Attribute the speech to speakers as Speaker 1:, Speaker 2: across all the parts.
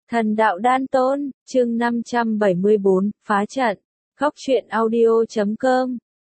Speaker 1: Thần đạo đan tôn, chương 574, phá trận. Góc truyện audio.com.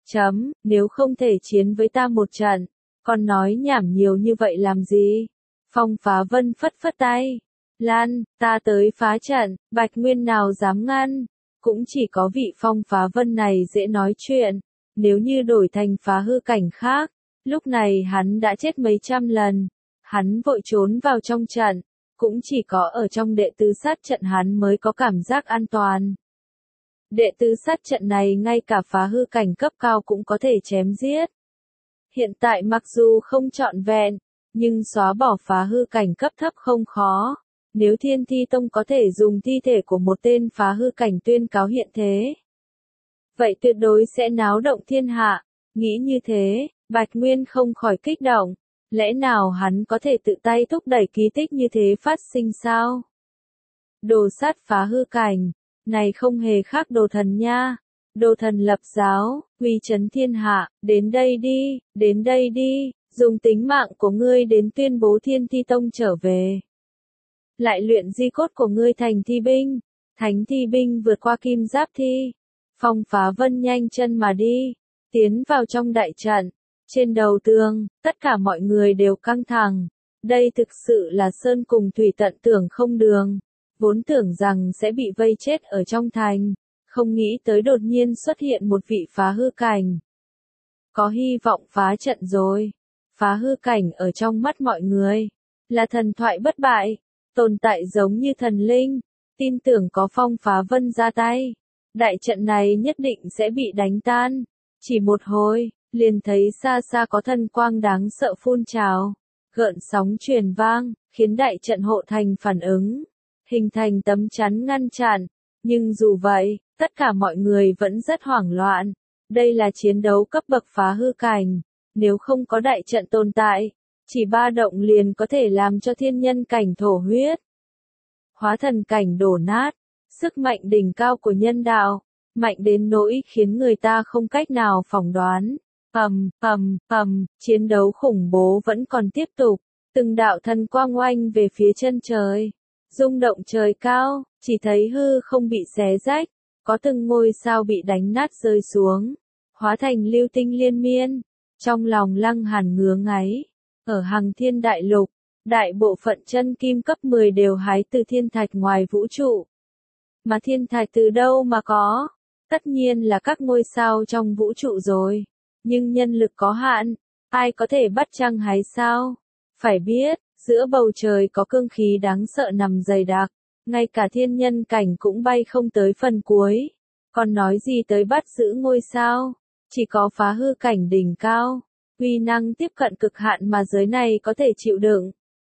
Speaker 1: Nếu không thể chiến với ta một trận, còn nói nhảm nhiều như vậy làm gì? Phong Phá Vân phất phất tay. Lan, ta tới phá trận, Bạch Nguyên nào dám ngăn? Cũng chỉ có vị Phong Phá Vân này dễ nói chuyện. Nếu như đổi thành phá hư cảnh khác, lúc này hắn đã chết mấy trăm lần. Hắn vội trốn vào trong trận. Cũng chỉ có ở trong đệ tứ sát trận hắn mới có cảm giác an toàn. Đệ tứ sát trận này ngay cả phá hư cảnh cấp cao cũng có thể chém giết. Hiện tại mặc dù không trọn vẹn, nhưng xóa bỏ phá hư cảnh cấp thấp không khó. Nếu Thiên Thi Tông có thể dùng thi thể của một tên phá hư cảnh tuyên cáo hiện thế, vậy tuyệt đối sẽ náo động thiên hạ. Nghĩ như thế, Bạch Nguyên không khỏi kích động. Lẽ nào hắn có thể tự tay thúc đẩy kỳ tích như thế phát sinh sao? Đồ sát phá hư cảnh, này không hề khác đồ thần nha. Đồ thần lập giáo, uy chấn thiên hạ, đến đây đi, dùng tính mạng của ngươi đến tuyên bố Thiên Thi Tông trở về. Lại luyện di cốt của ngươi thành thi binh, thánh thi binh vượt qua kim giáp thi. Phong Phá Vân nhanh chân mà đi, tiến vào trong đại trận. Trên đầu tường, tất cả mọi người đều căng thẳng. Đây thực sự là sơn cùng thủy tận tưởng không đường. Vốn tưởng rằng sẽ bị vây chết ở trong thành. Không nghĩ tới đột nhiên xuất hiện một vị phá hư cảnh. Có hy vọng phá trận rồi. Phá hư cảnh ở trong mắt mọi người là thần thoại bất bại. Tồn tại giống như thần linh. Tin tưởng có Phong Phá Vân ra tay, đại trận này nhất định sẽ bị đánh tan. Chỉ một hồi, liền thấy xa xa có thần quang đáng sợ phun trào, gợn sóng truyền vang, khiến đại trận hộ thành phản ứng, hình thành tấm chắn ngăn chặn. Nhưng dù vậy, tất cả mọi người vẫn rất hoảng loạn. Đây là chiến đấu cấp bậc phá hư cảnh, nếu không có đại trận tồn tại, chỉ ba động liền có thể làm cho thiên nhân cảnh thổ huyết, hóa thần cảnh đổ nát. Sức mạnh đỉnh cao của nhân đạo, mạnh đến nỗi khiến người ta không cách nào phỏng đoán. Chiến đấu khủng bố vẫn còn tiếp tục, từng đạo thần quang oanh về phía chân trời, rung động trời cao, chỉ thấy hư không bị xé rách, có từng ngôi sao bị đánh nát rơi xuống, hóa thành lưu tinh liên miên. Trong lòng Lăng Hàn ngứa ngáy, ở Hằng Thiên Đại Lục, đại bộ phận chân kim cấp 10 đều hái từ thiên thạch ngoài vũ trụ. Mà thiên thạch từ đâu mà có? Tất nhiên là các ngôi sao trong vũ trụ rồi. Nhưng nhân lực có hạn, ai có thể bắt chăng hái sao? Phải biết, giữa bầu trời có cương khí đáng sợ nằm dày đặc, ngay cả thiên nhân cảnh cũng bay không tới phần cuối. Còn nói gì tới bắt giữ ngôi sao? Chỉ có phá hư cảnh đỉnh cao, uy năng tiếp cận cực hạn mà giới này có thể chịu đựng,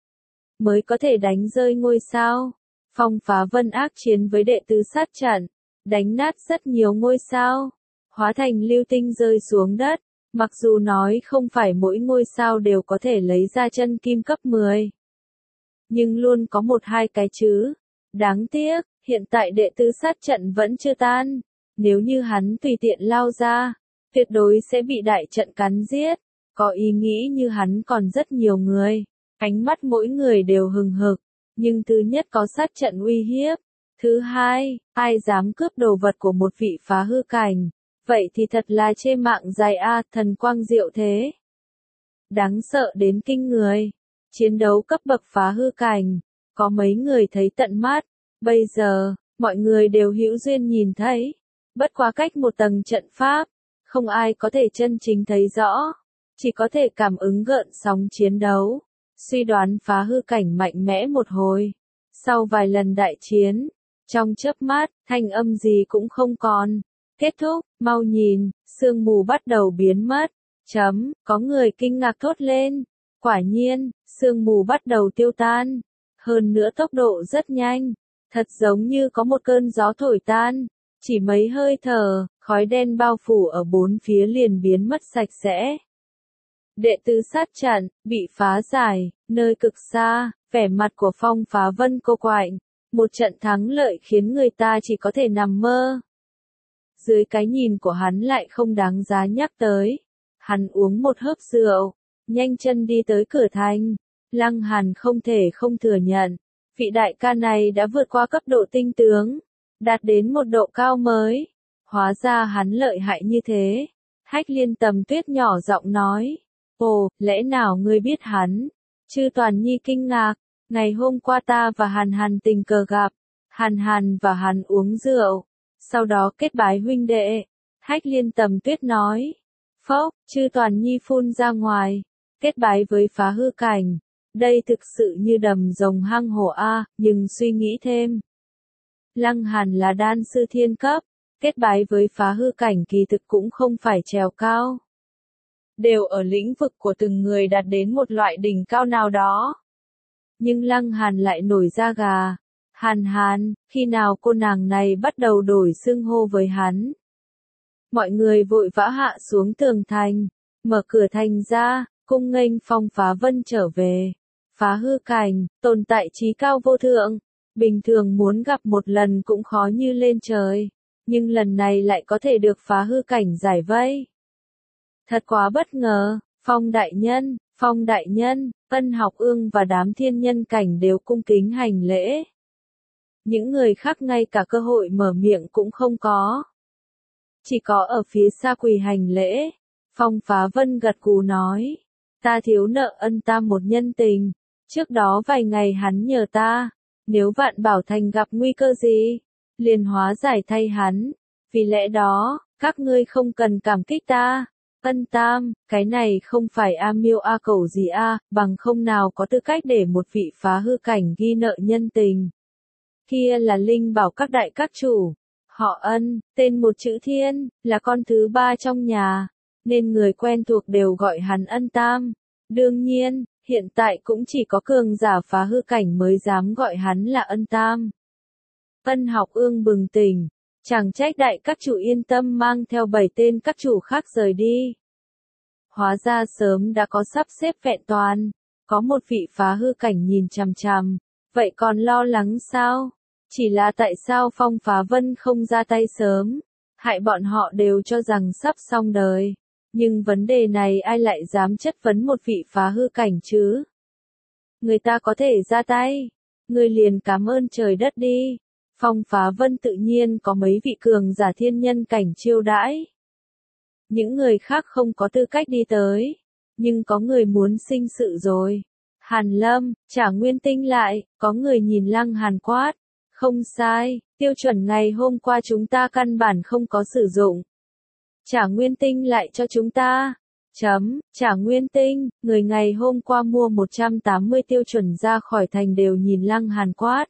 Speaker 1: mới có thể đánh rơi ngôi sao. Phong Phá Vân ác chiến với đệ tứ sát trận, đánh nát rất nhiều ngôi sao, hóa thành lưu tinh rơi xuống đất. Mặc dù nói không phải mỗi ngôi sao đều có thể lấy ra chân kim cấp 10, nhưng luôn có một hai cái chứ. Đáng tiếc, hiện tại đệ tứ sát trận vẫn chưa tan. Nếu như hắn tùy tiện lao ra, tuyệt đối sẽ bị đại trận cắn giết. Có ý nghĩ như hắn còn rất nhiều người, ánh mắt mỗi người đều hừng hực. Nhưng thứ nhất có sát trận uy hiếp. Thứ hai, ai dám cướp đồ vật của một vị phá hư cảnh, vậy thì thật là chê mạng dài a. Thần quang diệu thế, đáng sợ đến kinh người. Chiến đấu cấp bậc phá hư cảnh, có mấy người thấy tận mắt. Bây giờ, mọi người đều hữu duyên nhìn thấy. Bất quá cách một tầng trận pháp, không ai có thể chân chính thấy rõ, chỉ có thể cảm ứng gợn sóng chiến đấu, suy đoán phá hư cảnh mạnh mẽ một hồi. Sau vài lần đại chiến, trong chớp mắt, thanh âm gì cũng không còn. Kết thúc, mau nhìn, sương mù bắt đầu biến mất. Có người kinh ngạc thốt lên. Quả nhiên, sương mù bắt đầu tiêu tan. Hơn nữa tốc độ rất nhanh. Thật giống như có một cơn gió thổi tan. Chỉ mấy hơi thở, khói đen bao phủ ở bốn phía liền biến mất sạch sẽ. Đệ tứ sát trận, bị phá giải, nơi cực xa, vẻ mặt của Phong Phá Vân cô quạnh. Một trận thắng lợi khiến người ta chỉ có thể nằm mơ. Dưới cái nhìn của hắn lại không đáng giá nhắc tới. Hắn uống một hớp rượu, nhanh chân đi tới cửa thành. Lăng Hàn không thể không thừa nhận, vị đại ca này đã vượt qua cấp độ tinh tướng, đạt đến một độ cao mới. Hóa ra hắn lợi hại như thế. Hách Liên Tầm Tuyết nhỏ giọng nói. Ồ, lẽ nào ngươi biết hắn? Chư Toàn Nhi kinh ngạc. Ngày hôm qua ta và Hàn Hàn tình cờ gặp. Hàn Hàn và hắn uống rượu. Sau đó kết bái huynh đệ. Hách Liên Tầm Tuyết nói. Phốc, Chư Toàn Nhi phun ra ngoài. Kết bái với Phá Hư Cảnh. Đây thực sự như đầm rồng hang hổ a, nhưng suy nghĩ thêm. Lăng Hàn là đan sư thiên cấp. Kết bái với Phá Hư Cảnh kỳ thực cũng không phải trèo cao. Đều ở lĩnh vực của từng người đạt đến một loại đỉnh cao nào đó. Nhưng Lăng Hàn lại nổi da gà. Hàn Hàn, khi nào cô nàng này bắt đầu đổi xưng hô với hắn? Mọi người vội vã hạ xuống tường thành, mở cửa thành ra, cung nghênh Phong Phá Vân trở về. Phá Hư Cảnh, tồn tại trí cao vô thượng, bình thường muốn gặp một lần cũng khó như lên trời, nhưng lần này lại có thể được Phá Hư Cảnh giải vây. Thật quá bất ngờ, Phong đại nhân, Ân Học Ương và đám thiên nhân cảnh đều cung kính hành lễ. Những người khác ngay cả cơ hội mở miệng cũng không có. Chỉ có ở phía xa quỳ hành lễ. Phong Phá Vân gật gù nói. Ta thiếu nợ Ân Tam một nhân tình. Trước đó vài ngày hắn nhờ ta. Nếu Vạn Bảo Thành gặp nguy cơ gì, liền hóa giải thay hắn. Vì lẽ đó, các ngươi không cần cảm kích ta. Ân Tam, cái này không phải A Miêu A Cẩu gì a, bằng không nào có tư cách để một vị Phá Hư Cảnh ghi nợ nhân tình. Kia là Linh Bảo các đại các chủ. Họ Ân, tên một chữ Thiên, là con thứ ba trong nhà, nên người quen thuộc đều gọi hắn Ân Tam. Đương nhiên, hiện tại cũng chỉ có cường giả Phá Hư Cảnh mới dám gọi hắn là Ân Tam. Ân Học Ương bừng tỉnh, chẳng trách đại các chủ yên tâm mang theo 7 tên các chủ khác rời đi. Hóa ra sớm đã có sắp xếp vẹn toàn, có một vị Phá Hư Cảnh nhìn chằm chằm, vậy còn lo lắng sao? Chỉ là tại sao Phong Phá Vân không ra tay sớm, hại bọn họ đều cho rằng sắp xong đời. Nhưng vấn đề này ai lại dám chất vấn một vị Phá Hư Cảnh chứ? Người ta có thể ra tay, người liền cảm ơn trời đất đi. Phong Phá Vân tự nhiên có mấy vị cường giả thiên nhân cảnh chiêu đãi. Những người khác không có tư cách đi tới, nhưng có người muốn sinh sự rồi. Hàn Lâm, trả nguyên tinh lại, có người nhìn Lăng Hàn quát. Không sai, tiêu chuẩn ngày hôm qua chúng ta căn bản không có sử dụng. Trả nguyên tinh lại cho chúng ta. Trả nguyên tinh, người ngày hôm qua mua 180 tiêu chuẩn ra khỏi thành đều nhìn Lăng Hàn quát.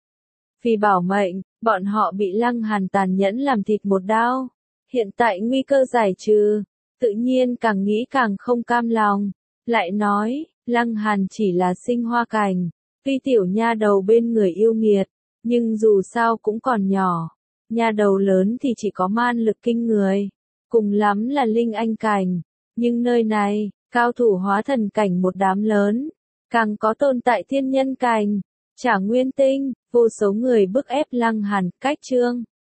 Speaker 1: Vì bảo mệnh, bọn họ bị Lăng Hàn tàn nhẫn làm thịt một đao. Hiện tại nguy cơ giải trừ, tự nhiên càng nghĩ càng không cam lòng. Lại nói, Lăng Hàn chỉ là sinh hoa cảnh, tuy tiểu nha đầu bên người yêu nghiệt, nhưng dù sao cũng còn nhỏ. Nha đầu lớn thì chỉ có man lực kinh người, cùng lắm là linh anh cảnh. Nhưng nơi này, cao thủ hóa thần cảnh một đám lớn, càng có tồn tại thiên nhân cảnh. Trả nguyên tinh, vô số người bức ép Lăng Hàn, cách chương.